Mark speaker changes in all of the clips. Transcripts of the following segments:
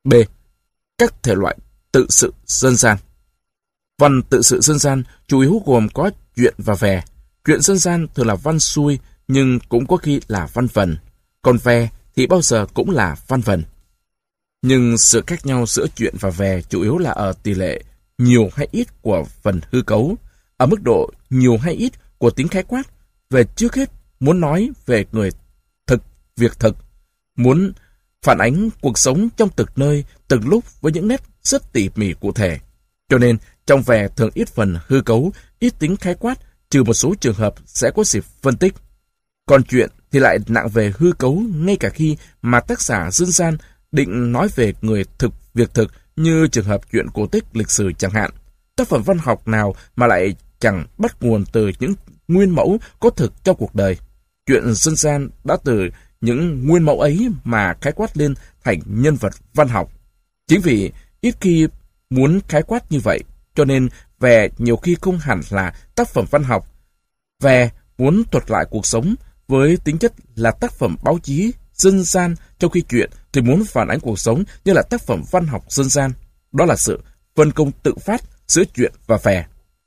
Speaker 1: B. Các thể loại tự sự dân gian. Văn tự sự dân gian chủ yếu gồm có truyện và vè. Truyện dân gian thường là văn xuôi nhưng cũng có khi là văn vần. Còn vè thì bao giờ cũng là văn vần. Nhưng sự khác nhau giữa truyện và vè chủ yếu là ở tỷ lệ nhiều hay ít của phần hư cấu, ở mức độ nhiều hay ít của tính khái quát. Về trước hết muốn nói về người thực, việc thực, muốn phản ánh cuộc sống trong từng nơi, từng lúc với những nét rất tỉ mỉ cụ thể. Cho nên trong vè thường ít phần hư cấu, ít tính khái quát, trừ một số trường hợp sẽ có dịp phân tích. Còn truyện thì lại nặng về hư cấu, ngay cả khi mà tác giả dân gian định nói về người thực, việc thực, như trường hợp truyện cổ tích lịch sử chẳng hạn. Tác phẩm văn học nào mà lại chẳng bắt nguồn từ những nguyên mẫu có thực trong cuộc đời. Truyện dân gian đã từ những nguyên mẫu ấy mà khái quát lên thành nhân vật văn học. Chính vì ít khi muốn khái quát như vậy, cho nên vè nhiều khi không hẳn là tác phẩm văn học. Vè muốn thuật lại cuộc sống với tính chất là tác phẩm báo chí dân gian, trong khi truyện thì muốn phản ánh cuộc sống như là tác phẩm văn học dân gian. Đó là sự phân công tự phát giữa truyện và vè.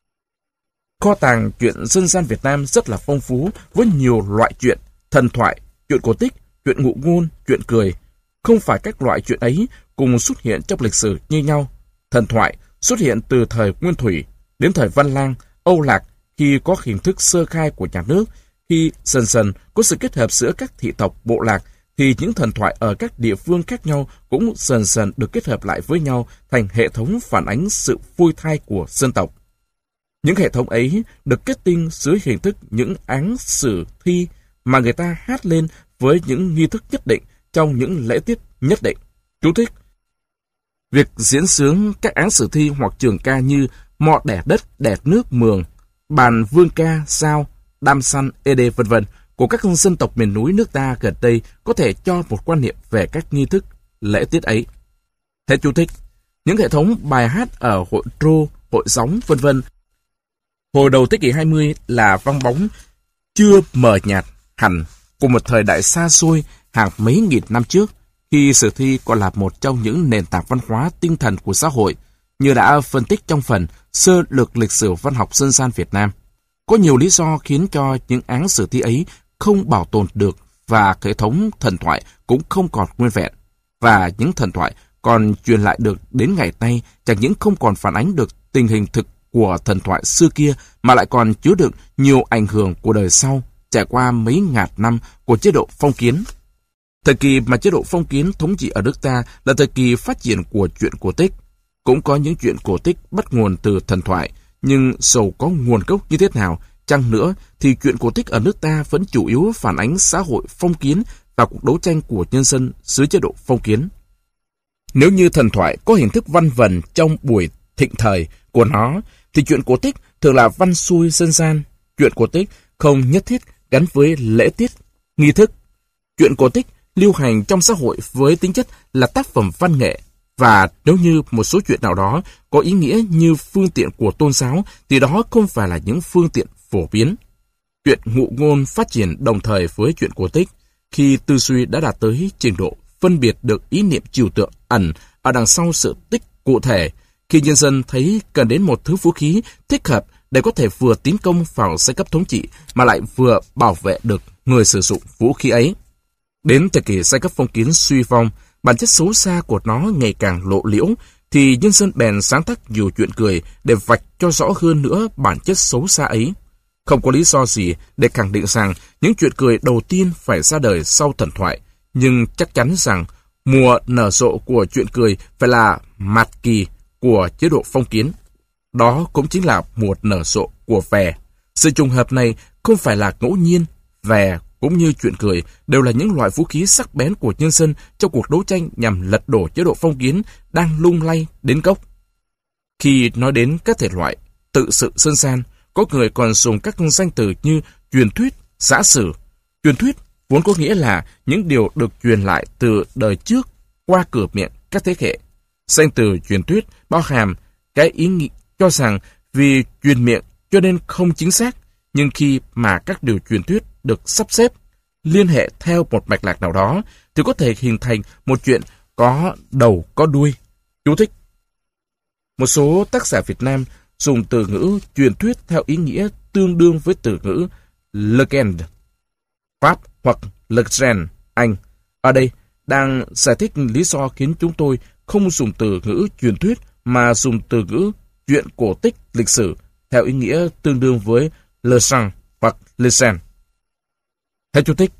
Speaker 1: Kho tàng truyện dân gian Việt Nam rất là phong phú với nhiều loại truyện, thần thoại, truyện cổ tích, truyện ngụ ngôn, truyện cười. Không phải các loại truyện ấy cùng xuất hiện trong lịch sử như nhau. Thần thoại xuất hiện từ thời Nguyên Thủy đến thời Văn Lang, Âu Lạc khi có hình thức sơ khai của nhà nước. Khi dần dần có sự kết hợp giữa các thị tộc bộ lạc thì những thần thoại ở các địa phương khác nhau cũng dần dần được kết hợp lại với nhau thành hệ thống phản ánh sự phôi thai của dân tộc. Những hệ thống ấy được kết tinh dưới hình thức những áng sử thi mà người ta hát lên với những nghi thức nhất định trong những lễ tiết nhất định. Chú thích: việc diễn xướng các áng sử thi hoặc trường ca như mọ đẻ đất, đẻ nước mường, bàn vương ca, sao, đam săn, ed v.v. của các dân tộc miền núi nước ta gần đây có thể cho một quan niệm về các nghi thức lễ tiết ấy. Hết chú thích. Những hệ thống bài hát ở hội trô, hội gióng v.v. hồi đầu thế kỷ 20 là vang bóng chưa mờ nhạt hẳn của một thời đại xa xôi hàng mấy nghìn năm trước, khi sử thi còn là một trong những nền tảng văn hóa tinh thần của xã hội, như đã phân tích trong phần sơ lược lịch sử văn học dân gian Việt Nam. Có nhiều lý do khiến cho những áng sử thi ấy không bảo tồn được và hệ thống thần thoại cũng không còn nguyên vẹn. Và những thần thoại còn truyền lại được đến ngày nay chẳng những không còn phản ánh được tình hình thực của thần thoại xưa kia mà lại còn chứa đựng nhiều ảnh hưởng của đời sau trải qua mấy ngàn năm của chế độ phong kiến. Thời kỳ mà chế độ phong kiến thống trị ở nước ta là thời kỳ phát triển của truyện cổ tích. Cũng có những truyện cổ tích bắt nguồn từ thần thoại, nhưng dầu có nguồn gốc như thế nào chăng nữa thì truyện cổ tích ở nước ta vẫn chủ yếu phản ánh xã hội phong kiến và cuộc đấu tranh của nhân dân dưới chế độ phong kiến. Nếu như thần thoại có hình thức văn vần trong buổi thịnh thời của nó, thì truyện cổ tích thường là văn xuôi dân gian. Truyện cổ tích không nhất thiết gắn với lễ tiết, nghi thức. Truyện cổ tích lưu hành trong xã hội với tính chất là tác phẩm văn nghệ, và nếu như một số chuyện nào đó có ý nghĩa như phương tiện của tôn giáo thì đó không phải là những phương tiện phổ biến. Truyện ngụ ngôn phát triển đồng thời với truyện cổ tích khi tư duy đã đạt tới trình độ phân biệt được ý niệm trừu tượng ẩn ở đằng sau sự tích cụ thể, khi nhân dân thấy cần đến một thứ vũ khí thích hợp để có thể vừa tiến công vào giai cấp thống trị mà lại vừa bảo vệ được người sử dụng vũ khí ấy. Đến thời kỳ giai cấp phong kiến suy vong, bản chất xấu xa của nó ngày càng lộ liễu, thì nhân dân bèn sáng tác nhiều chuyện cười để vạch cho rõ hơn nữa bản chất xấu xa ấy. Không có lý do gì để khẳng định rằng những chuyện cười đầu tiên phải ra đời sau thần thoại, nhưng chắc chắn rằng mùa nở rộ của chuyện cười phải là mạt kỳ của chế độ phong kiến. Đó cũng chính là mùa nở rộ của vè. Sự trùng hợp này không phải là ngẫu nhiên. Vè cũng như chuyện cười đều là những loại vũ khí sắc bén của nhân dân trong cuộc đấu tranh nhằm lật đổ chế độ phong kiến đang lung lay đến gốc. Khi nói đến các thể loại tự sự dân gian, có người còn dùng các danh từ như truyền thuyết, giả sử. Truyền thuyết vốn có nghĩa là những điều được truyền lại từ đời trước qua cửa miệng các thế hệ. Danh từ truyền thuyết bao hàm cái ý nghĩ cho rằng vì truyền miệng cho nên không chính xác, nhưng khi mà các điều truyền thuyết được sắp xếp, liên hệ theo một mạch lạc nào đó, thì có thể hình thành một chuyện có đầu có đuôi. Chú thích. Một số tác giả Việt Nam dùng từ ngữ truyền thuyết theo ý nghĩa tương đương với từ ngữ legend, Pháp hoặc legend, Anh. Ở đây đang giải thích lý do khiến chúng tôi không dùng từ ngữ truyền thuyết mà dùng từ ngữ chuyện cổ tích lịch sử theo ý nghĩa tương đương với legend hoặc legend. Hết chú thích.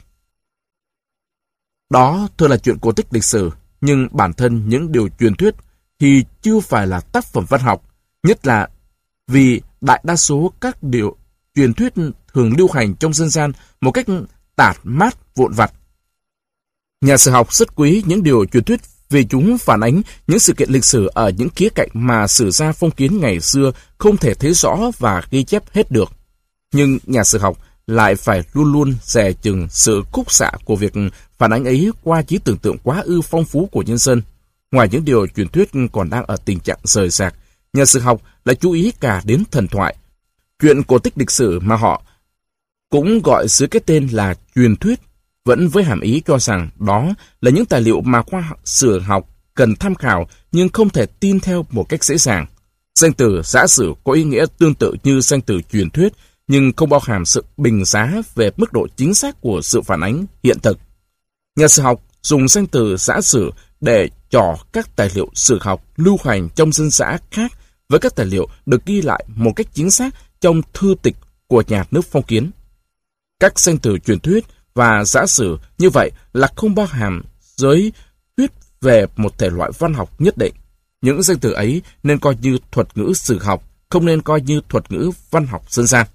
Speaker 1: Đó thường là chuyện cổ tích lịch sử, nhưng bản thân những điều truyền thuyết thì chưa phải là tác phẩm văn học, nhất là vì đại đa số các điều truyền thuyết thường lưu hành trong dân gian một cách tản mát vụn vặt. Nhà sử học rất quý những điều truyền thuyết vì chúng phản ánh những sự kiện lịch sử ở những khía cạnh mà sử gia phong kiến ngày xưa không thể thấy rõ và ghi chép hết được. Nhưng nhà sử học lại phải luôn luôn dè chừng sự khúc xạ của việc phản ánh ấy qua trí tưởng tượng quá ư phong phú của nhân dân. Ngoài những điều truyền thuyết còn đang ở tình trạng rời rạc, nhà sử học lại chú ý cả đến thần thoại, chuyện cổ tích lịch sử mà họ cũng gọi dưới cái tên là truyền thuyết, vẫn với hàm ý cho rằng đó là những tài liệu mà khoa sử học cần tham khảo nhưng không thể tin theo một cách dễ dàng. Danh từ giả sử có ý nghĩa tương tự như danh từ truyền thuyết, nhưng không bao hàm sự bình giá về mức độ chính xác của sự phản ánh hiện thực. Nhà sử học dùng danh từ giả sử để trỏ các tài liệu sử học lưu hành trong dân dã khác với các tài liệu được ghi lại một cách chính xác trong thư tịch của nhà nước phong kiến. Các danh từ truyền thuyết và giả sử như vậy là không bao hàm giới thuyết về một thể loại văn học nhất định. Những danh từ ấy nên coi như thuật ngữ sử học, không nên coi như thuật ngữ văn học dân gian.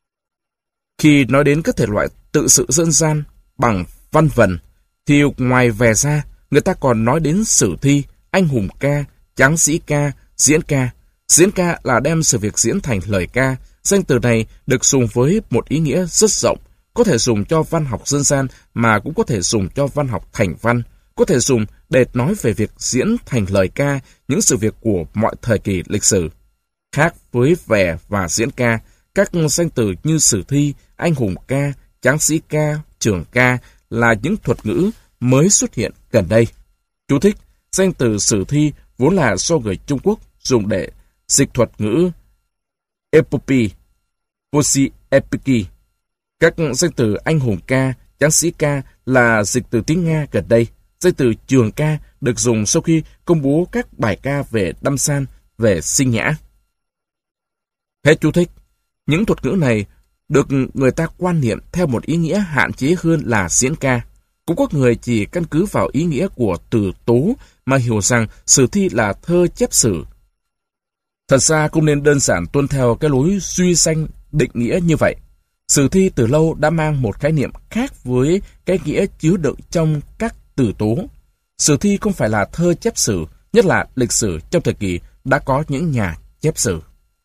Speaker 1: Khi nói đến các thể loại tự sự dân gian bằng văn vần, thì ngoài về ra, người ta còn nói đến sử thi, anh hùng ca, tráng sĩ ca, diễn ca. Diễn ca là đem sự việc diễn thành lời ca. Danh từ này được dùng với một ý nghĩa rất rộng, có thể dùng cho văn học dân gian mà cũng có thể dùng cho văn học thành văn, có thể dùng để nói về việc diễn thành lời ca những sự việc của mọi thời kỳ lịch sử. Khác với về và diễn ca, các danh từ như sử thi, anh hùng ca, tráng sĩ ca, trường ca là những thuật ngữ mới xuất hiện gần đây. Chú thích, danh từ sử thi vốn là do người Trung Quốc dùng để dịch thuật ngữ epopee, poesy Các danh từ anh hùng ca, tráng sĩ ca là dịch từ tiếng Nga gần đây. Danh từ trường ca được dùng sau khi công bố các bài ca về Đâm San, về Sinh Nhã. Hết chú thích. Những thuật ngữ này được người ta quan niệm theo một ý nghĩa hạn chế hơn là diễn ca. Cũng có người chỉ căn cứ vào ý nghĩa của từ tố mà hiểu rằng sử thi là thơ chép sử. Thật ra cũng nên đơn giản tuân theo cái lối duy danh định nghĩa như vậy. Sử thi từ lâu đã mang một khái niệm khác với cái nghĩa chứa đựng trong các từ tố. Sử thi không phải là thơ chép sử, nhất là lịch sử trong thời kỳ đã có những nhà chép sử.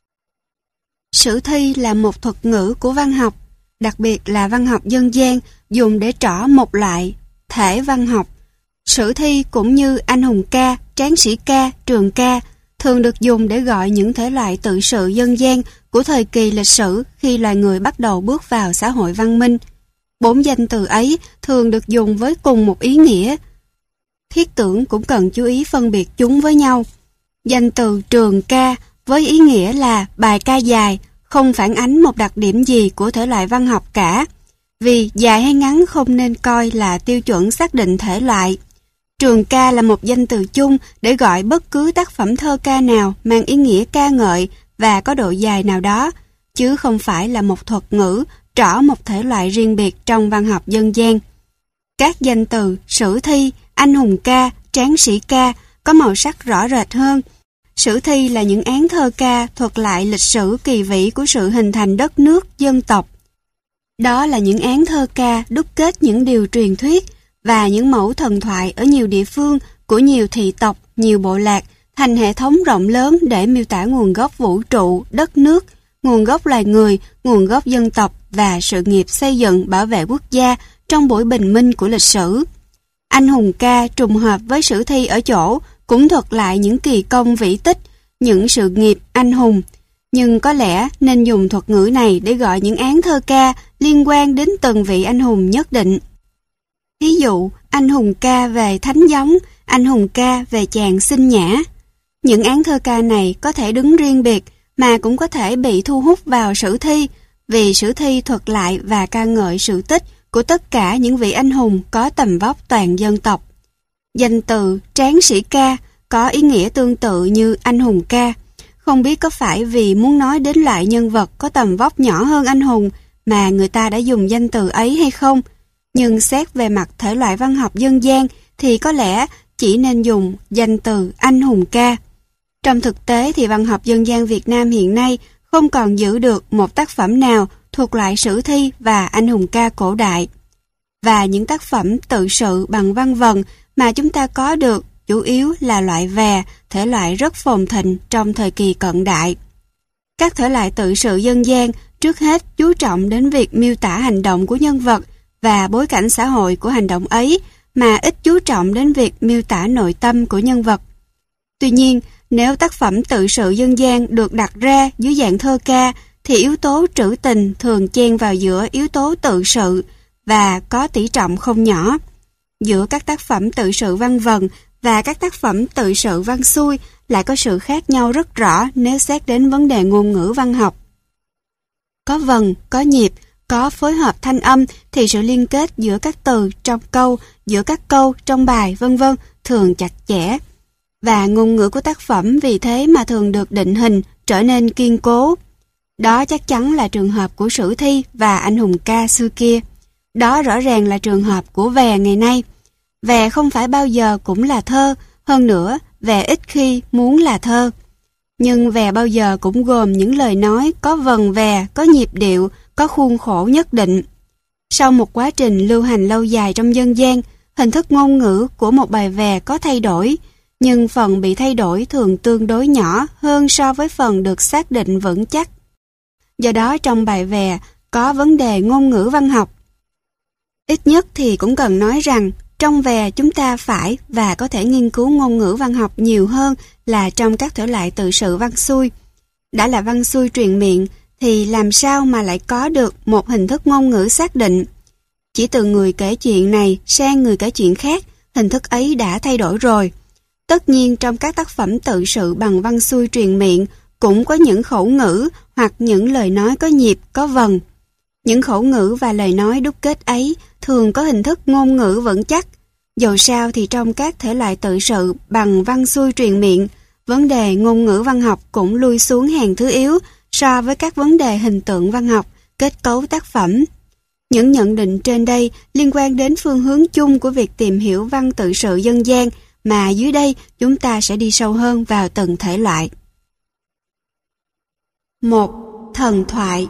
Speaker 2: Sử thi là một thuật ngữ của văn học, đặc biệt là văn học dân gian, dùng để trỏ một loại thể văn học. Sử thi cũng như anh hùng ca, tráng sĩ ca, trường ca thường được dùng để gọi những thể loại tự sự dân gian của thời kỳ lịch sử khi loài người bắt đầu bước vào xã hội văn minh. 4 danh từ ấy thường được dùng với cùng một ý nghĩa. Thiết tưởng cũng cần chú ý phân biệt chúng với nhau. Danh từ trường ca với ý nghĩa là bài ca dài, không phản ánh một đặc điểm gì của thể loại văn học cả, vì dài hay ngắn không nên coi là tiêu chuẩn xác định thể loại. Trường ca là một danh từ chung để gọi bất cứ tác phẩm thơ ca nào mang ý nghĩa ca ngợi và có độ dài nào đó, chứ không phải là một thuật ngữ trỏ một thể loại riêng biệt trong văn học dân gian. Các danh từ sử thi, anh hùng ca, tráng sĩ ca có màu sắc rõ rệt hơn. Sử thi là những án thơ ca thuật lại lịch sử kỳ vĩ của sự hình thành đất nước, dân tộc. Đó là những án thơ ca đúc kết những điều truyền thuyết và những mẫu thần thoại ở nhiều địa phương của nhiều thị tộc, nhiều bộ lạc thành hệ thống rộng lớn để miêu tả nguồn gốc vũ trụ, đất nước, nguồn gốc loài người, nguồn gốc dân tộc và sự nghiệp xây dựng bảo vệ quốc gia trong buổi bình minh của lịch sử. Anh hùng ca trùng hợp với sử thi ở chỗ cũng thuật lại những kỳ công vĩ tích, những sự nghiệp anh hùng. Nhưng có lẽ nên dùng thuật ngữ này để gọi những án thơ ca liên quan đến từng vị anh hùng nhất định. Ví dụ, anh hùng ca về thánh giống, anh hùng ca về chàng xinh nhã. Những án thơ ca này có thể đứng riêng biệt mà cũng có thể bị thu hút vào sử thi, vì sử thi thuật lại và ca ngợi sự tích của tất cả những vị anh hùng có tầm vóc toàn dân tộc. Danh từ tráng sĩ ca có ý nghĩa tương tự như anh hùng ca. Không biết có phải vì muốn nói đến loại nhân vật có tầm vóc nhỏ hơn anh hùng mà người ta đã dùng danh từ ấy hay không? Nhưng xét về mặt thể loại văn học dân gian thì có lẽ chỉ nên dùng danh từ anh hùng ca. Trong thực tế thì văn học dân gian Việt Nam hiện nay không còn giữ được một tác phẩm nào thuộc loại sử thi và anh hùng ca cổ đại. Và những tác phẩm tự sự bằng văn vần mà chúng ta có được chủ yếu là loại vè, thể loại rất phồn thịnh trong thời kỳ cận đại. Các thể loại tự sự dân gian trước hết chú trọng đến việc miêu tả hành động của nhân vật và bối cảnh xã hội của hành động ấy, mà ít chú trọng đến việc miêu tả nội tâm của nhân vật. Tuy nhiên, nếu tác phẩm tự sự dân gian được đặt ra dưới dạng thơ ca, thì yếu tố trữ tình thường chen vào giữa yếu tố tự sự và có tỷ trọng không nhỏ. Giữa các tác phẩm tự sự văn vần và các tác phẩm tự sự văn xuôi lại có sự khác nhau rất rõ nếu xét đến vấn đề ngôn ngữ văn học. Có vần, có nhịp, có phối hợp thanh âm thì sự liên kết giữa các từ trong câu, giữa các câu trong bài vân vân thường chặt chẽ. Và ngôn ngữ của tác phẩm vì thế mà thường được định hình, trở nên kiên cố. Đó chắc chắn là trường hợp của sử thi và anh hùng ca xưa kia. Đó rõ ràng là trường hợp của vè ngày nay. Vè không phải bao giờ cũng là thơ, hơn nữa vè ít khi muốn là thơ. Nhưng vè bao giờ cũng gồm những lời nói có vần vè, có nhịp điệu, có khuôn khổ nhất định. Sau một quá trình lưu hành lâu dài trong dân gian, hình thức ngôn ngữ của một bài vè có thay đổi, nhưng phần bị thay đổi thường tương đối nhỏ hơn so với phần được xác định vững chắc. Do đó trong bài vè có vấn đề ngôn ngữ văn học. Ít nhất thì cũng cần nói rằng trong vè chúng ta phải và có thể nghiên cứu ngôn ngữ văn học nhiều hơn là trong các thể loại tự sự văn xuôi. Đã là văn xuôi truyền miệng thì làm sao mà lại có được một hình thức ngôn ngữ xác định. Chỉ từ người kể chuyện này sang người kể chuyện khác, hình thức ấy đã thay đổi rồi. Tất nhiên trong các tác phẩm tự sự bằng văn xuôi truyền miệng cũng có những khẩu ngữ hoặc những lời nói có nhịp, có vần. Những khẩu ngữ và lời nói đúc kết ấy thường có hình thức ngôn ngữ vững chắc. Dầu sao thì trong các thể loại tự sự bằng văn xuôi truyền miệng, vấn đề ngôn ngữ văn học cũng lui xuống hàng thứ yếu so với các vấn đề hình tượng văn học, kết cấu tác phẩm. Những nhận định trên đây liên quan đến phương hướng chung của việc tìm hiểu văn tự sự dân gian, mà dưới đây chúng ta sẽ đi sâu hơn vào từng thể loại. 1. Thần thoại.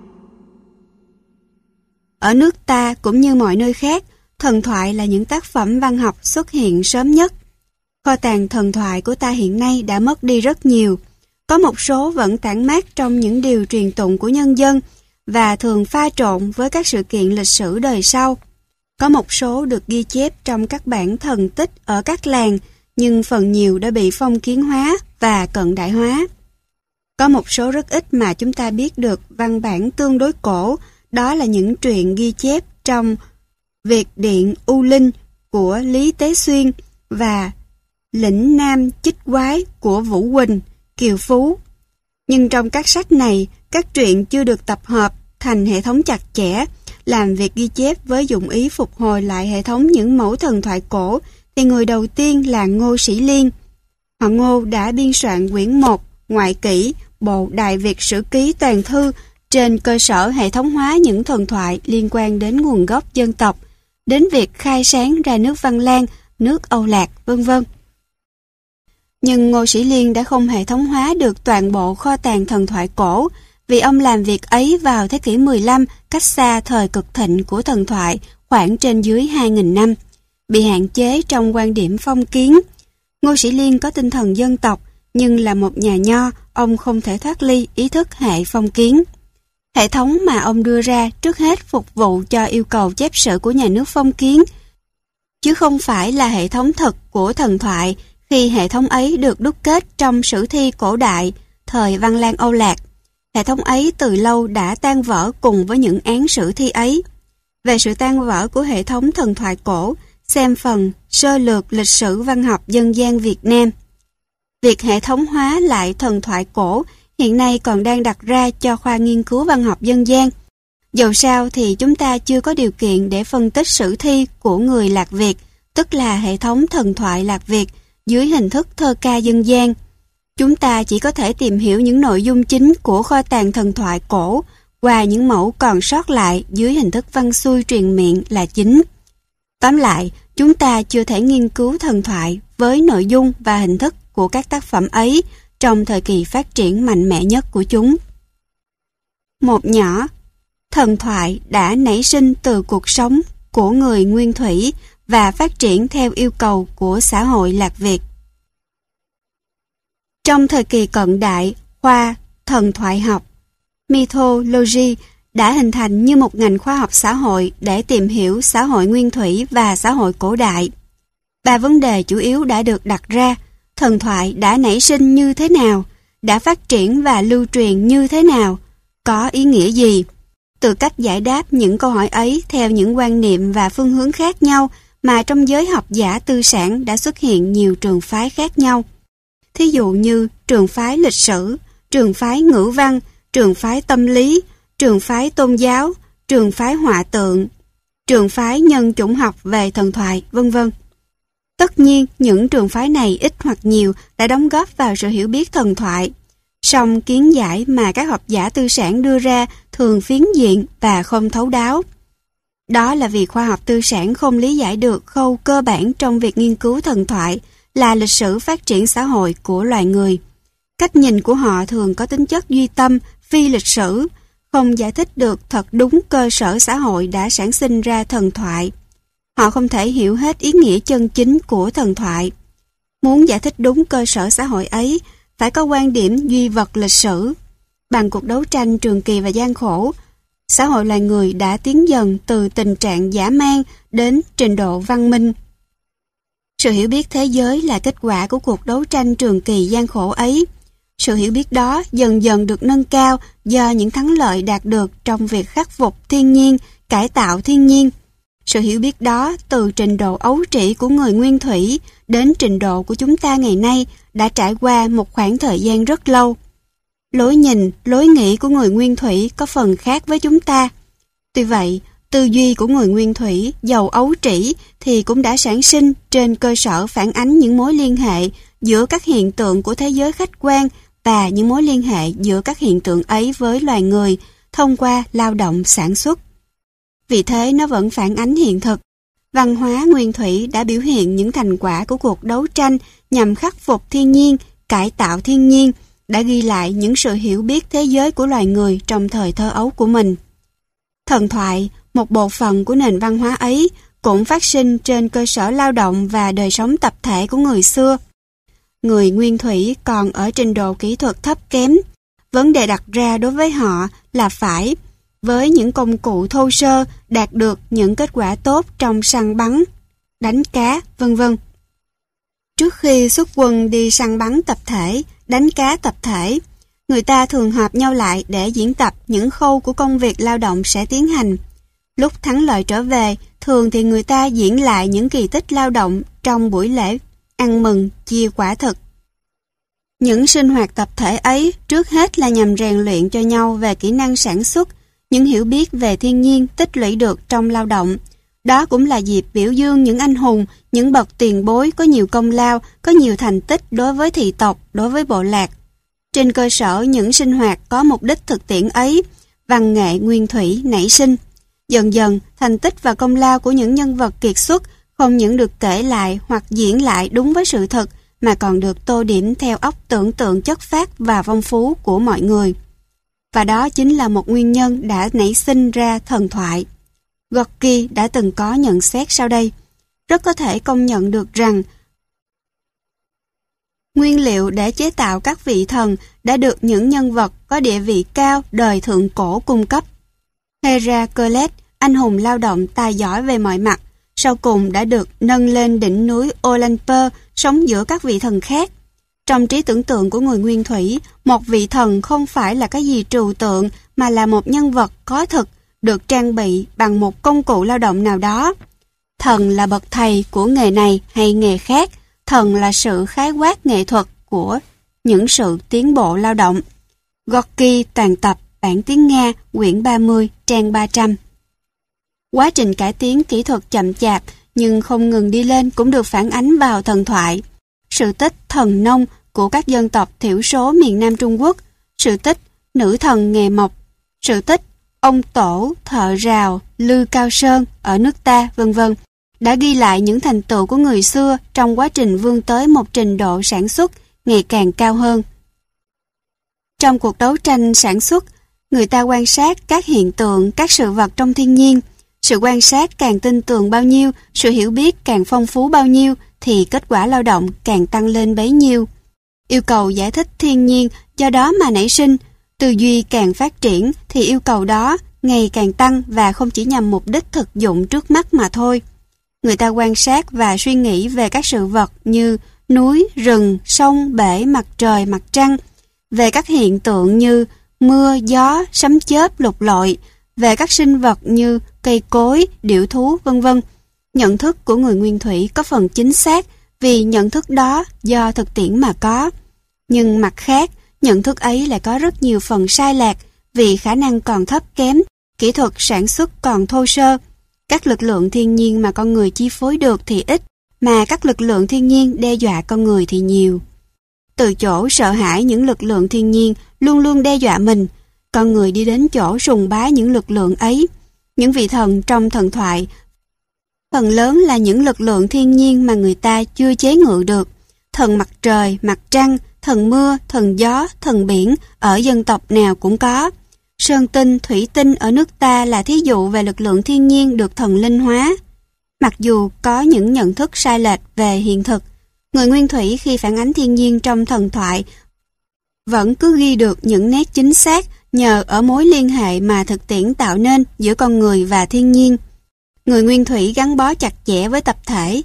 Speaker 2: Ở nước ta cũng như mọi nơi khác, thần thoại là những tác phẩm văn học xuất hiện sớm nhất. Kho tàng thần thoại của ta hiện nay đã mất đi rất nhiều. Có một số vẫn tản mát trong những điều truyền tụng của nhân dân và thường pha trộn với các sự kiện lịch sử đời sau. Có một số được ghi chép trong các bản thần tích ở các làng, nhưng phần nhiều đã bị phong kiến hóa và cận đại hóa. Có một số rất ít mà chúng ta biết được văn bản tương đối cổ, đó là những truyện ghi chép trong Việt Điện U Linh của Lý Tế Xuyên và Lĩnh Nam Chích Quái của Vũ Quỳnh, Kiều Phú. Nhưng trong các sách này, các truyện chưa được tập hợp thành hệ thống chặt chẽ, làm việc ghi chép với dụng ý phục hồi lại hệ thống những mẫu thần thoại cổ, thì người đầu tiên là Ngô Sĩ Liên. Họ Ngô đã biên soạn quyển 1 Ngoại kỷ bộ Đại Việt Sử Ký Toàn Thư trên cơ sở hệ thống hóa những thần thoại liên quan đến nguồn gốc dân tộc, đến việc khai sáng ra nước Văn Lang, nước Âu Lạc, vân vân. Nhưng Ngô Sĩ Liên đã không hệ thống hóa được toàn bộ kho tàng thần thoại cổ, vì ông làm việc ấy vào thế kỷ 15, cách xa thời cực thịnh của thần thoại khoảng trên dưới 2.000 năm, bị hạn chế trong quan điểm phong kiến. Ngô Sĩ Liên có tinh thần dân tộc, nhưng là một nhà nho, ông không thể thoát ly ý thức hệ phong kiến. Hệ thống mà ông đưa ra trước hết phục vụ cho yêu cầu chép sử của nhà nước phong kiến, chứ không phải là hệ thống thực của thần thoại khi hệ thống ấy được đúc kết trong sử thi cổ đại, thời Văn Lang Âu Lạc. Hệ thống ấy từ lâu đã tan vỡ cùng với những án sử thi ấy. Về sự tan vỡ của hệ thống thần thoại cổ, xem phần sơ lược lịch sử văn học dân gian Việt Nam. Việc hệ thống hóa lại thần thoại cổ hiện nay còn đang đặt ra cho khoa nghiên cứu văn học dân gian. Dầu sao thì chúng ta chưa có điều kiện để phân tích sử thi của người Lạc Việt, tức là hệ thống thần thoại Lạc Việt, dưới hình thức thơ ca dân gian. Chúng ta chỉ có thể tìm hiểu những nội dung chính của kho tàng thần thoại cổ qua những mẫu còn sót lại dưới hình thức văn xuôi truyền miệng là chính. Tóm lại, chúng ta chưa thể nghiên cứu thần thoại với nội dung và hình thức của các tác phẩm ấy trong thời kỳ phát triển mạnh mẽ nhất của chúng. Một nhỏ, thần thoại đã nảy sinh từ cuộc sống của người nguyên thủy và phát triển theo yêu cầu của xã hội Lạc Việt. Trong thời kỳ cận đại, khoa thần thoại học, mythology, đã hình thành như một ngành khoa học xã hội để tìm hiểu xã hội nguyên thủy và xã hội cổ đại. Ba vấn đề chủ yếu đã được đặt ra: thần thoại đã nảy sinh như thế nào, đã phát triển và lưu truyền như thế nào, có ý nghĩa gì? Từ cách giải đáp những câu hỏi ấy theo những quan niệm và phương hướng khác nhau mà trong giới học giả tư sản đã xuất hiện nhiều trường phái khác nhau. Thí dụ như trường phái lịch sử, trường phái ngữ văn, trường phái tâm lý, trường phái tôn giáo, trường phái họa tượng, trường phái nhân chủng học về thần thoại, vân vân. Tất nhiên, những trường phái này ít hoặc nhiều đã đóng góp vào sự hiểu biết thần thoại. Song kiến giải mà các học giả tư sản đưa ra thường phiến diện và không thấu đáo. Đó là vì khoa học tư sản không lý giải được khâu cơ bản trong việc nghiên cứu thần thoại là lịch sử phát triển xã hội của loài người. Cách nhìn của họ thường có tính chất duy tâm, phi lịch sử, không giải thích được thật đúng cơ sở xã hội đã sản sinh ra thần thoại. Họ không thể hiểu hết ý nghĩa chân chính của thần thoại. Muốn giải thích đúng cơ sở xã hội ấy, phải có quan điểm duy vật lịch sử. Bằng cuộc đấu tranh trường kỳ và gian khổ, xã hội loài người đã tiến dần từ tình trạng dã man đến trình độ văn minh. Sự hiểu biết thế giới là kết quả của cuộc đấu tranh trường kỳ gian khổ ấy. Sự hiểu biết đó dần dần được nâng cao do những thắng lợi đạt được trong việc khắc phục thiên nhiên, cải tạo thiên nhiên. Sự hiểu biết đó từ trình độ ấu trĩ của người nguyên thủy đến trình độ của chúng ta ngày nay đã trải qua một khoảng thời gian rất lâu. Lối nhìn, lối nghĩ của người nguyên thủy có phần khác với chúng ta. Tuy vậy, tư duy của người nguyên thủy, dầu ấu trĩ thì cũng đã sản sinh trên cơ sở phản ánh những mối liên hệ giữa các hiện tượng của thế giới khách quan và những mối liên hệ giữa các hiện tượng ấy với loài người thông qua lao động sản xuất. Vì thế nó vẫn phản ánh hiện thực. Văn hóa nguyên thủy đã biểu hiện những thành quả của cuộc đấu tranh nhằm khắc phục thiên nhiên, cải tạo thiên nhiên, đã ghi lại những sự hiểu biết thế giới của loài người trong thời thơ ấu của mình. Thần thoại, một bộ phận của nền văn hóa ấy, cũng phát sinh trên cơ sở lao động và đời sống tập thể của người xưa. Người nguyên thủy còn ở trình độ kỹ thuật thấp kém. Vấn đề đặt ra đối với họ là phải, với những công cụ thô sơ, đạt được những kết quả tốt trong săn bắn, đánh cá, vân vân. Trước khi xuất quân đi săn bắn tập thể, đánh cá tập thể, người ta thường họp nhau lại để diễn tập những khâu của công việc lao động sẽ tiến hành. Lúc thắng lợi trở về, thường thì người ta diễn lại những kỳ tích lao động trong buổi lễ ăn mừng, chia quả thực. Những sinh hoạt tập thể ấy trước hết là nhằm rèn luyện cho nhau về kỹ năng sản xuất, những hiểu biết về thiên nhiên tích lũy được trong lao động. Đó cũng là dịp biểu dương những anh hùng, những bậc tiền bối có nhiều công lao, có nhiều thành tích đối với thị tộc, đối với bộ lạc. Trên cơ sở những sinh hoạt có mục đích thực tiễn ấy, văn nghệ nguyên thủy nảy sinh. Dần dần, thành tích và công lao của những nhân vật kiệt xuất không những được kể lại hoặc diễn lại đúng với sự thật, mà còn được tô điểm theo óc tưởng tượng chất phác và phong phú của mọi người. Và đó chính là một nguyên nhân đã nảy sinh ra thần thoại. Gorky đã từng có nhận xét sau đây. Rất có thể công nhận được rằng nguyên liệu để chế tạo các vị thần đã được những nhân vật có địa vị cao đời thượng cổ cung cấp. Heracles, anh hùng lao động tài giỏi về mọi mặt, sau cùng đã được nâng lên đỉnh núi Olympus, sống giữa các vị thần khác. Trong trí tưởng tượng của người nguyên thủy, một vị thần không phải là cái gì trừu tượng mà là một nhân vật có thực, được trang bị bằng một công cụ lao động nào đó. Thần là bậc thầy của nghề này hay nghề khác, thần là sự khái quát nghệ thuật của những sự tiến bộ lao động. Gorky toàn tập, bản tiếng Nga, quyển 30, trang 300. Quá trình cải tiến kỹ thuật chậm chạp nhưng không ngừng đi lên cũng được phản ánh vào thần thoại. Sự tích thần nông của các dân tộc thiểu số miền Nam Trung Quốc, sự tích nữ thần nghề mộc, sự tích ông tổ thợ rào Lư Cao Sơn ở nước ta, vân vân, đã ghi lại những thành tựu của người xưa trong quá trình vươn tới một trình độ sản xuất ngày càng cao hơn. Trong cuộc đấu tranh sản xuất, người ta quan sát các hiện tượng, các sự vật trong thiên nhiên. Sự quan sát càng tinh tường bao nhiêu, sự hiểu biết càng phong phú bao nhiêu, thì kết quả lao động càng tăng lên bấy nhiêu. Yêu cầu giải thích thiên nhiên do đó mà nảy sinh, tư duy càng phát triển thì yêu cầu đó ngày càng tăng và không chỉ nhằm mục đích thực dụng trước mắt mà thôi. Người ta quan sát và suy nghĩ về các sự vật như núi, rừng, sông, bể, mặt trời, mặt trăng, về các hiện tượng như mưa, gió, sấm chớp, lục lọi, về các sinh vật như cây cối, điểu thú, vân vân. Nhận thức của người nguyên thủy có phần chính xác vì nhận thức đó do thực tiễn mà có. Nhưng mặt khác, nhận thức ấy lại có rất nhiều phần sai lạc vì khả năng còn thấp kém, kỹ thuật sản xuất còn thô sơ. Các lực lượng thiên nhiên mà con người chi phối được thì ít, mà các lực lượng thiên nhiên đe dọa con người thì nhiều. Từ chỗ sợ hãi những lực lượng thiên nhiên luôn luôn đe dọa mình, con người đi đến chỗ sùng bái những lực lượng ấy. Những vị thần trong thần thoại phần lớn là những lực lượng thiên nhiên mà người ta chưa chế ngự được. Thần mặt trời, mặt trăng, thần mưa, thần gió, thần biển ở dân tộc nào cũng có. Sơn tinh, thủy tinh ở nước ta là thí dụ về lực lượng thiên nhiên được thần linh hóa. Mặc dù có những nhận thức sai lệch về hiện thực, người nguyên thủy khi phản ánh thiên nhiên trong thần thoại vẫn cứ ghi được những nét chính xác nhờ ở mối liên hệ mà thực tiễn tạo nên giữa con người và thiên nhiên. Người nguyên thủy gắn bó chặt chẽ với tập thể.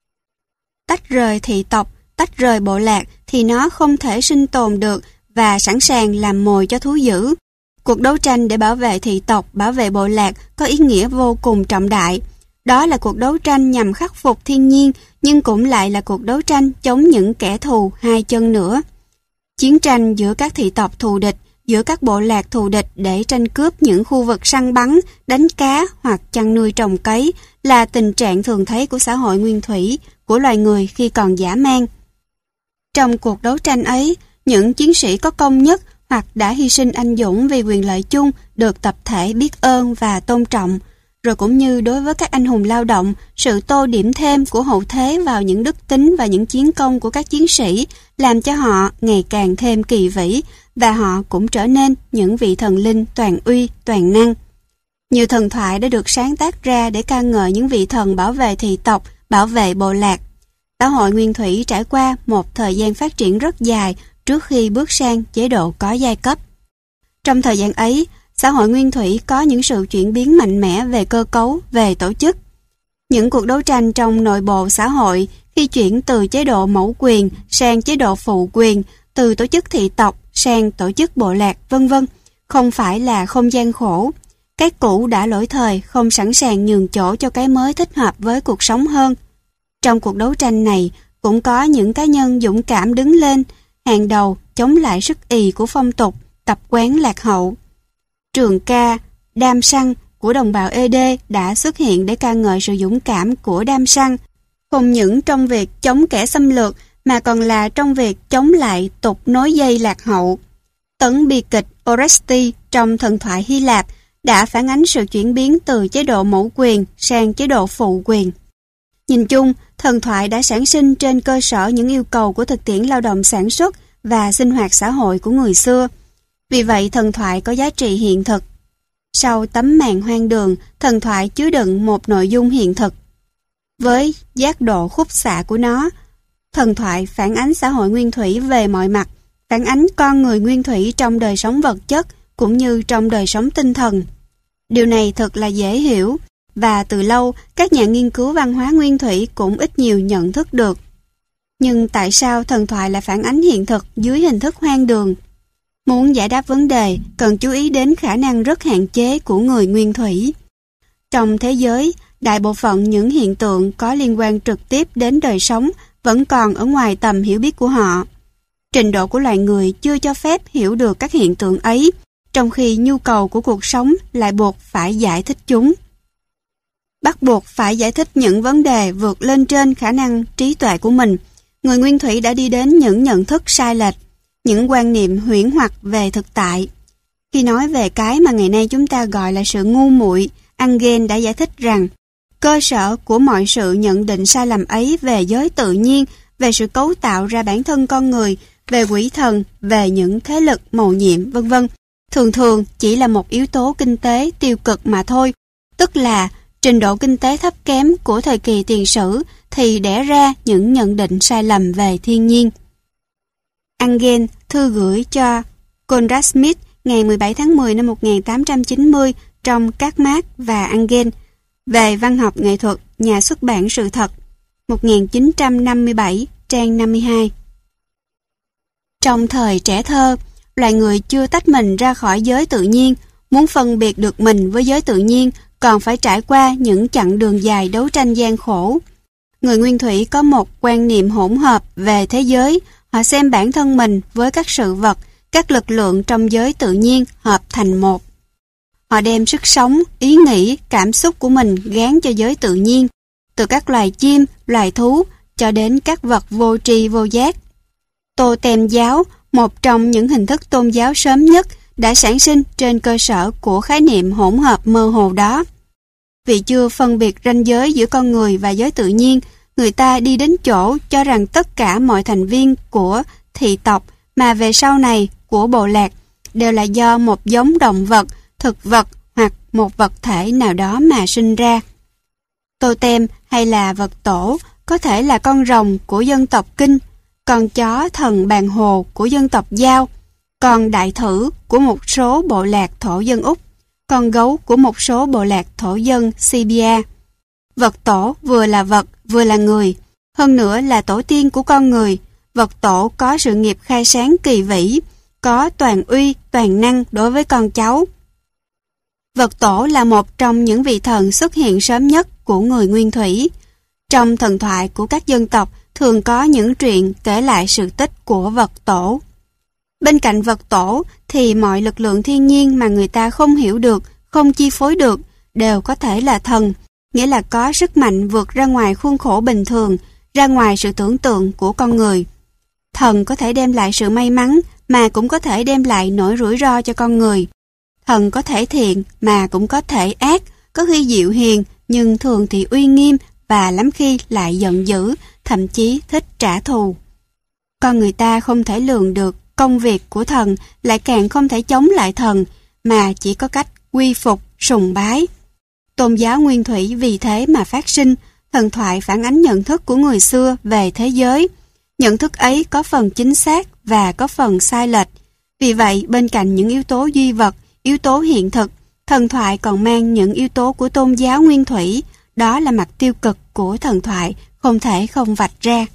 Speaker 2: Tách rời thị tộc, tách rời bộ lạc thì nó không thể sinh tồn được và sẵn sàng làm mồi cho thú dữ. Cuộc đấu tranh để bảo vệ thị tộc, bảo vệ bộ lạc có ý nghĩa vô cùng trọng đại. Đó là cuộc đấu tranh nhằm khắc phục thiên nhiên, nhưng cũng lại là cuộc đấu tranh chống những kẻ thù hai chân nữa. Chiến tranh giữa các thị tộc thù địch, giữa các bộ lạc thù địch để tranh cướp những khu vực săn bắn, đánh cá hoặc chăn nuôi trồng cấy là tình trạng thường thấy của xã hội nguyên thủy, của loài người khi còn dã man. Trong cuộc đấu tranh ấy, những chiến sĩ có công nhất hoặc đã hy sinh anh dũng vì quyền lợi chung được tập thể biết ơn và tôn trọng, rồi cũng như đối với các anh hùng lao động, sự tô điểm thêm của hậu thế vào những đức tính và những chiến công của các chiến sĩ làm cho họ ngày càng thêm kỳ vĩ và họ cũng trở nên những vị thần linh toàn uy, toàn năng. Nhiều thần thoại đã được sáng tác ra để ca ngợi những vị thần bảo vệ thị tộc, bảo vệ bộ lạc. Xã hội nguyên thủy trải qua một thời gian phát triển rất dài trước khi bước sang chế độ có giai cấp. Trong thời gian ấy, xã hội nguyên thủy có những sự chuyển biến mạnh mẽ về cơ cấu, về tổ chức. Những cuộc đấu tranh trong nội bộ xã hội khi chuyển từ chế độ mẫu quyền sang chế độ phụ quyền, từ tổ chức thị tộc sang tổ chức bộ lạc, vân vân, không phải là không gian khổ. Cái cũ đã lỗi thời, không sẵn sàng nhường chỗ cho cái mới thích hợp với cuộc sống hơn. Trong cuộc đấu tranh này, cũng có những cá nhân dũng cảm đứng lên, hàng đầu chống lại sức ì của phong tục, tập quán lạc hậu. Trường ca Đam Săn của đồng bào ED đã xuất hiện để ca ngợi sự dũng cảm của Đam Săn, không những trong việc chống kẻ xâm lược mà còn là trong việc chống lại tục nối dây lạc hậu. Tấn bi kịch Orestes trong thần thoại Hy Lạp đã phản ánh sự chuyển biến từ chế độ mẫu quyền sang chế độ phụ quyền. Nhìn chung, thần thoại đã sản sinh trên cơ sở những yêu cầu của thực tiễn lao động sản xuất và sinh hoạt xã hội của người xưa. Vì vậy, thần thoại có giá trị hiện thực. Sau tấm màn hoang đường, thần thoại chứa đựng một nội dung hiện thực. Với giác độ khúc xạ của nó, thần thoại phản ánh xã hội nguyên thủy về mọi mặt, phản ánh con người nguyên thủy trong đời sống vật chất cũng như trong đời sống tinh thần. Điều này thật là dễ hiểu, và từ lâu các nhà nghiên cứu văn hóa nguyên thủy cũng ít nhiều nhận thức được. Nhưng tại sao thần thoại lại phản ánh hiện thực dưới hình thức hoang đường? Muốn giải đáp vấn đề, cần chú ý đến khả năng rất hạn chế của người nguyên thủy. Trong thế giới, đại bộ phận những hiện tượng có liên quan trực tiếp đến đời sống vẫn còn ở ngoài tầm hiểu biết của họ. Trình độ của loài người chưa cho phép hiểu được các hiện tượng ấy, trong khi nhu cầu của cuộc sống lại buộc phải giải thích chúng. Bắt buộc phải giải thích những vấn đề vượt lên trên khả năng trí tuệ của mình, người nguyên thủy đã đi đến những nhận thức sai lệch, những quan niệm huyễn hoặc về thực tại. Khi nói về cái mà ngày nay chúng ta gọi là sự ngu muội, Engel đã giải thích rằng cơ sở của mọi sự nhận định sai lầm ấy về giới tự nhiên, về sự cấu tạo ra bản thân con người, về quỷ thần, về những thế lực mầu nhiệm, vân vân, thường thường chỉ là một yếu tố kinh tế tiêu cực mà thôi, tức là trình độ kinh tế thấp kém của thời kỳ tiền sử thì đẻ ra những nhận định sai lầm về thiên nhiên. Engel thư gửi cho Conrad Smith ngày 17 tháng 10 năm 1890 trong Các Marx và Engel về văn học nghệ thuật, nhà xuất bản Sự Thật, 1957, trang 52. Trong thời trẻ thơ, loài người chưa tách mình ra khỏi giới tự nhiên, muốn phân biệt được mình với giới tự nhiên còn phải trải qua những chặng đường dài đấu tranh gian khổ. Người nguyên thủy có một quan niệm hỗn hợp về thế giới, họ xem bản thân mình với các sự vật, các lực lượng trong giới tự nhiên hợp thành một. Họ đem sức sống, ý nghĩ, cảm xúc của mình gán cho giới tự nhiên, từ các loài chim, loài thú cho đến các vật vô tri vô giác. Tô-tem giáo, một trong những hình thức tôn giáo sớm nhất, đã sản sinh trên cơ sở của khái niệm hỗn hợp mơ hồ đó. Vì chưa phân biệt ranh giới giữa con người và giới tự nhiên, người ta đi đến chỗ cho rằng tất cả mọi thành viên của thị tộc mà về sau này của bộ lạc đều là do một giống động vật, thực vật hoặc một vật thể nào đó mà sinh ra. Tô-tem hay là vật tổ có thể là con rồng của dân tộc Kinh, con chó thần bàn hồ của dân tộc Dao, con đại thử của một số bộ lạc thổ dân Úc, con gấu của một số bộ lạc thổ dân Sibia. Vật tổ vừa là vật, vừa là người, hơn nữa là tổ tiên của con người. Vật tổ có sự nghiệp khai sáng kỳ vĩ, có toàn uy, toàn năng đối với con cháu. Vật tổ là một trong những vị thần xuất hiện sớm nhất của người nguyên thủy. Trong thần thoại của các dân tộc thường có những truyện kể lại sự tích của vật tổ. Bên cạnh vật tổ thì mọi lực lượng thiên nhiên mà người ta không hiểu được, không chi phối được đều có thể là thần, nghĩa là có sức mạnh vượt ra ngoài khuôn khổ bình thường, ra ngoài sự tưởng tượng của con người. Thần có thể đem lại sự may mắn mà cũng có thể đem lại nỗi rủi ro cho con người. Thần có thể thiện mà cũng có thể ác, có khi dịu hiền nhưng thường thì uy nghiêm và lắm khi lại giận dữ, thậm chí thích trả thù. Con người ta không thể lường được công việc của thần, lại càng không thể chống lại thần, mà chỉ có cách quy phục, sùng bái. Tôn giáo nguyên thủy vì thế mà phát sinh, thần thoại phản ánh nhận thức của người xưa về thế giới. Nhận thức ấy có phần chính xác và có phần sai lệch. Vì vậy, bên cạnh những yếu tố duy vật, yếu tố hiện thực, thần thoại còn mang những yếu tố của tôn giáo nguyên thủy, đó là mặt tiêu cực của thần thoại, không thể không vạch ra.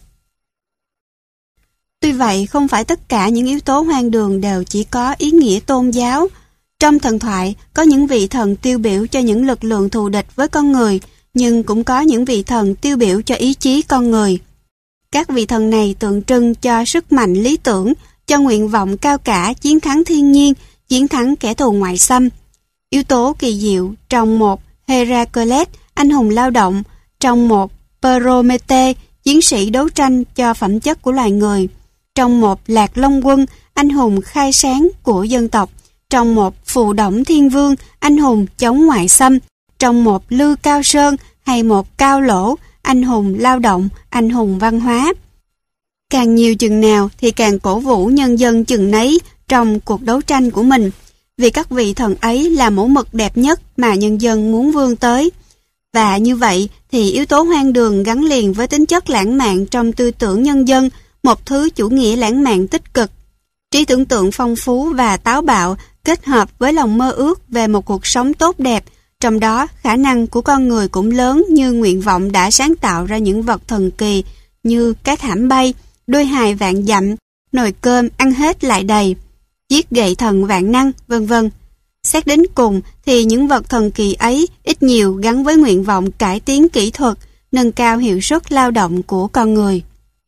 Speaker 2: Tuy vậy, không phải tất cả những yếu tố hoang đường đều chỉ có ý nghĩa tôn giáo. Trong thần thoại, có những vị thần tiêu biểu cho những lực lượng thù địch với con người, nhưng cũng có những vị thần tiêu biểu cho ý chí con người. Các vị thần này tượng trưng cho sức mạnh lý tưởng, cho nguyện vọng cao cả chiến thắng thiên nhiên, chiến thắng kẻ thù ngoại xâm. Yếu tố kỳ diệu trong một Heracles, anh hùng lao động, trong một Promete, chiến sĩ đấu tranh cho phẩm chất của loài người, trong một Lạc Long Quân, anh hùng khai sáng của dân tộc, trong một Phù Đổng Thiên Vương, anh hùng chống ngoại xâm, trong một Lư Cao Sơn hay một Cao Lỗ, anh hùng lao động, anh hùng văn hóa. Càng nhiều chừng nào thì càng cổ vũ nhân dân chừng nấy trong cuộc đấu tranh của mình, vì các vị thần ấy là mẫu mực đẹp nhất mà nhân dân muốn vươn tới. Và như vậy thì yếu tố hoang đường gắn liền với tính chất lãng mạn trong tư tưởng nhân dân, một thứ chủ nghĩa lãng mạn tích cực. Trí tưởng tượng phong phú và táo bạo kết hợp với lòng mơ ước về một cuộc sống tốt đẹp, trong đó khả năng của con người cũng lớn như nguyện vọng đã sáng tạo ra những vật thần kỳ như cái thảm bay, đôi hài vạn dặm, nồi cơm ăn hết lại đầy, chiếc gậy thần vạn năng, vân vân. Xét đến cùng thì những vật thần kỳ ấy ít nhiều gắn với nguyện vọng cải tiến kỹ thuật, nâng cao hiệu suất lao động của con người.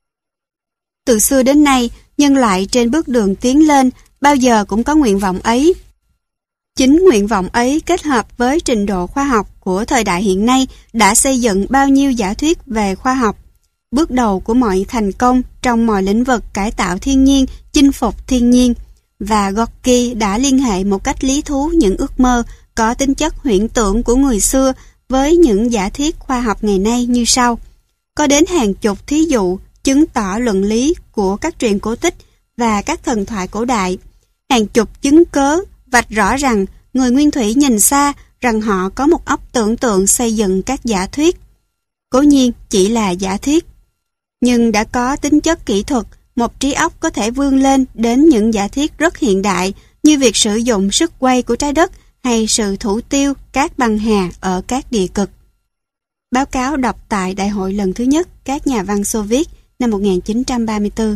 Speaker 2: Từ xưa đến nay, nhân loại trên bước đường tiến lên bao giờ cũng có nguyện vọng ấy. Chính nguyện vọng ấy kết hợp với trình độ khoa học của thời đại hiện nay đã xây dựng bao nhiêu giả thuyết về khoa học. Bước đầu của mọi thành công trong mọi lĩnh vực cải tạo thiên nhiên, chinh phục thiên nhiên. Và Gorky đã liên hệ một cách lý thú những ước mơ có tính chất huyễn tưởng của người xưa với những giả thuyết khoa học ngày nay như sau. Có đến hàng chục thí dụ chứng tỏ luận lý của các truyện cổ tích và các thần thoại cổ đại. Hàng chục chứng cớ vạch rõ rằng người nguyên thủy nhìn xa rằng họ có một óc tưởng tượng xây dựng các giả thuyết. Cố nhiên chỉ là giả thuyết, nhưng đã có tính chất kỹ thuật, một trí óc có thể vươn lên đến những giả thuyết rất hiện đại như việc sử dụng sức quay của trái đất hay sự thủ tiêu các băng hà ở các địa cực. Báo cáo đọc tại Đại hội lần thứ nhất các nhà văn Xô Viết năm 1934.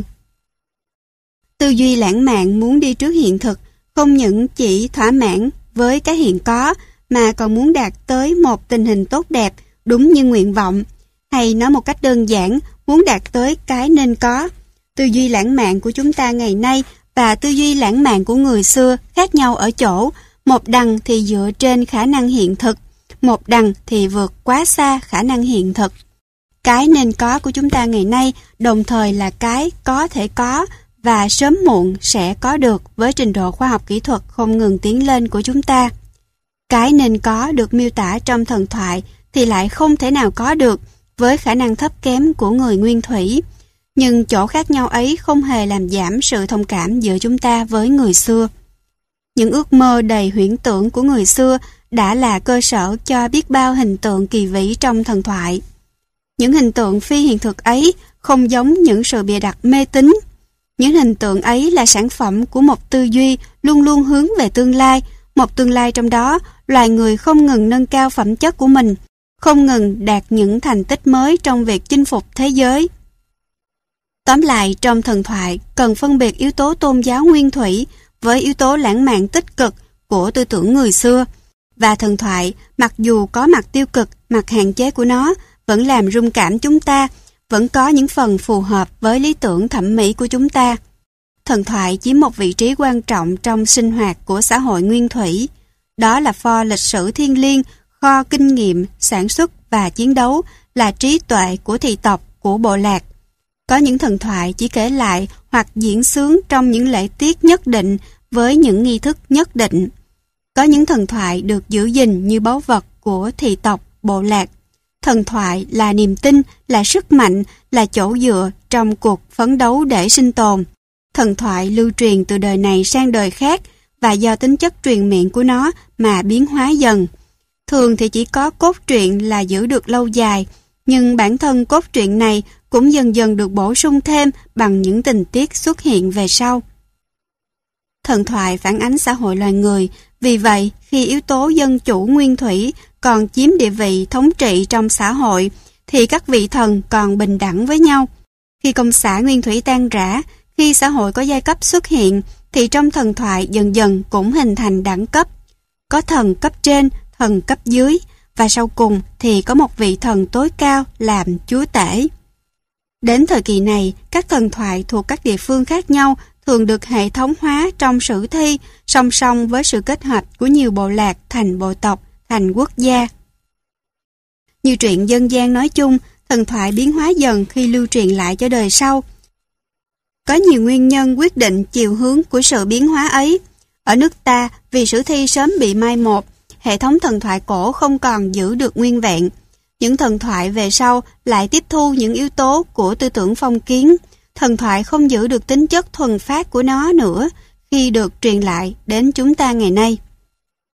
Speaker 2: Tư duy lãng mạn muốn đi trước hiện thực, không những chỉ thỏa mãn với cái hiện có mà còn muốn đạt tới một tình hình tốt đẹp đúng như nguyện vọng, hay nói một cách đơn giản, muốn đạt tới cái nên có. Tư duy lãng mạn của chúng ta ngày nay và tư duy lãng mạn của người xưa khác nhau ở chỗ, một đằng thì dựa trên khả năng hiện thực, một đằng thì vượt quá xa khả năng hiện thực. Cái nên có của chúng ta ngày nay đồng thời là cái có thể có và sớm muộn sẽ có được với trình độ khoa học kỹ thuật không ngừng tiến lên của chúng ta. Cái nên có được miêu tả trong thần thoại thì lại không thể nào có được với khả năng thấp kém của người nguyên thủy. Nhưng chỗ khác nhau ấy không hề làm giảm sự thông cảm giữa chúng ta với người xưa. Những ước mơ đầy huyễn tưởng của người xưa đã là cơ sở cho biết bao hình tượng kỳ vĩ trong thần thoại. Những hình tượng phi hiện thực ấy không giống những sự bịa đặt mê tín. Những hình tượng ấy là sản phẩm của một tư duy luôn luôn hướng về tương lai, một tương lai trong đó loài người không ngừng nâng cao phẩm chất của mình, không ngừng đạt những thành tích mới trong việc chinh phục thế giới. Tóm lại, trong thần thoại cần phân biệt yếu tố tôn giáo nguyên thủy với yếu tố lãng mạn tích cực của tư tưởng người xưa. Và thần thoại, mặc dù có mặt tiêu cực, mặt hạn chế của nó, vẫn làm rung cảm chúng ta, vẫn có những phần phù hợp với lý tưởng thẩm mỹ của chúng ta. Thần thoại chiếm một vị trí quan trọng trong sinh hoạt của xã hội nguyên thủy. Đó là pho lịch sử thiêng liêng, kho kinh nghiệm, sản xuất và chiến đấu, là trí tuệ của thị tộc, của bộ lạc. Có những thần thoại chỉ kể lại hoặc diễn xướng trong những lễ tiết nhất định với những nghi thức nhất định. Có những thần thoại được giữ gìn như báu vật của thị tộc, bộ lạc. Thần thoại là niềm tin, là sức mạnh, là chỗ dựa trong cuộc phấn đấu để sinh tồn. Thần thoại lưu truyền từ đời này sang đời khác và do tính chất truyền miệng của nó mà biến hóa dần. Thường thì chỉ có cốt truyện là giữ được lâu dài, nhưng bản thân cốt truyện này cũng dần dần được bổ sung thêm bằng những tình tiết xuất hiện về sau. Thần thoại phản ánh xã hội loài người, vì vậy khi yếu tố dân chủ nguyên thủy còn chiếm địa vị thống trị trong xã hội, thì các vị thần còn bình đẳng với nhau. Khi công xã nguyên thủy tan rã, khi xã hội có giai cấp xuất hiện, thì trong thần thoại dần dần cũng hình thành đẳng cấp. Có thần cấp trên, thần cấp dưới, và sau cùng thì có một vị thần tối cao làm chúa tể. Đến thời kỳ này, các thần thoại thuộc các địa phương khác nhau thường được hệ thống hóa trong sử thi, song song với sự kết hợp của nhiều bộ lạc thành bộ tộc, thành quốc gia. Như truyện dân gian nói chung, thần thoại biến hóa dần khi lưu truyền lại cho đời sau. Có nhiều nguyên nhân quyết định chiều hướng của sự biến hóa ấy. Ở nước ta, vì sử thi sớm bị mai một, hệ thống thần thoại cổ không còn giữ được nguyên vẹn. Những thần thoại về sau lại tiếp thu những yếu tố của tư tưởng phong kiến. Thần thoại không giữ được tính chất thuần phát của nó nữa khi được truyền lại đến chúng ta ngày nay.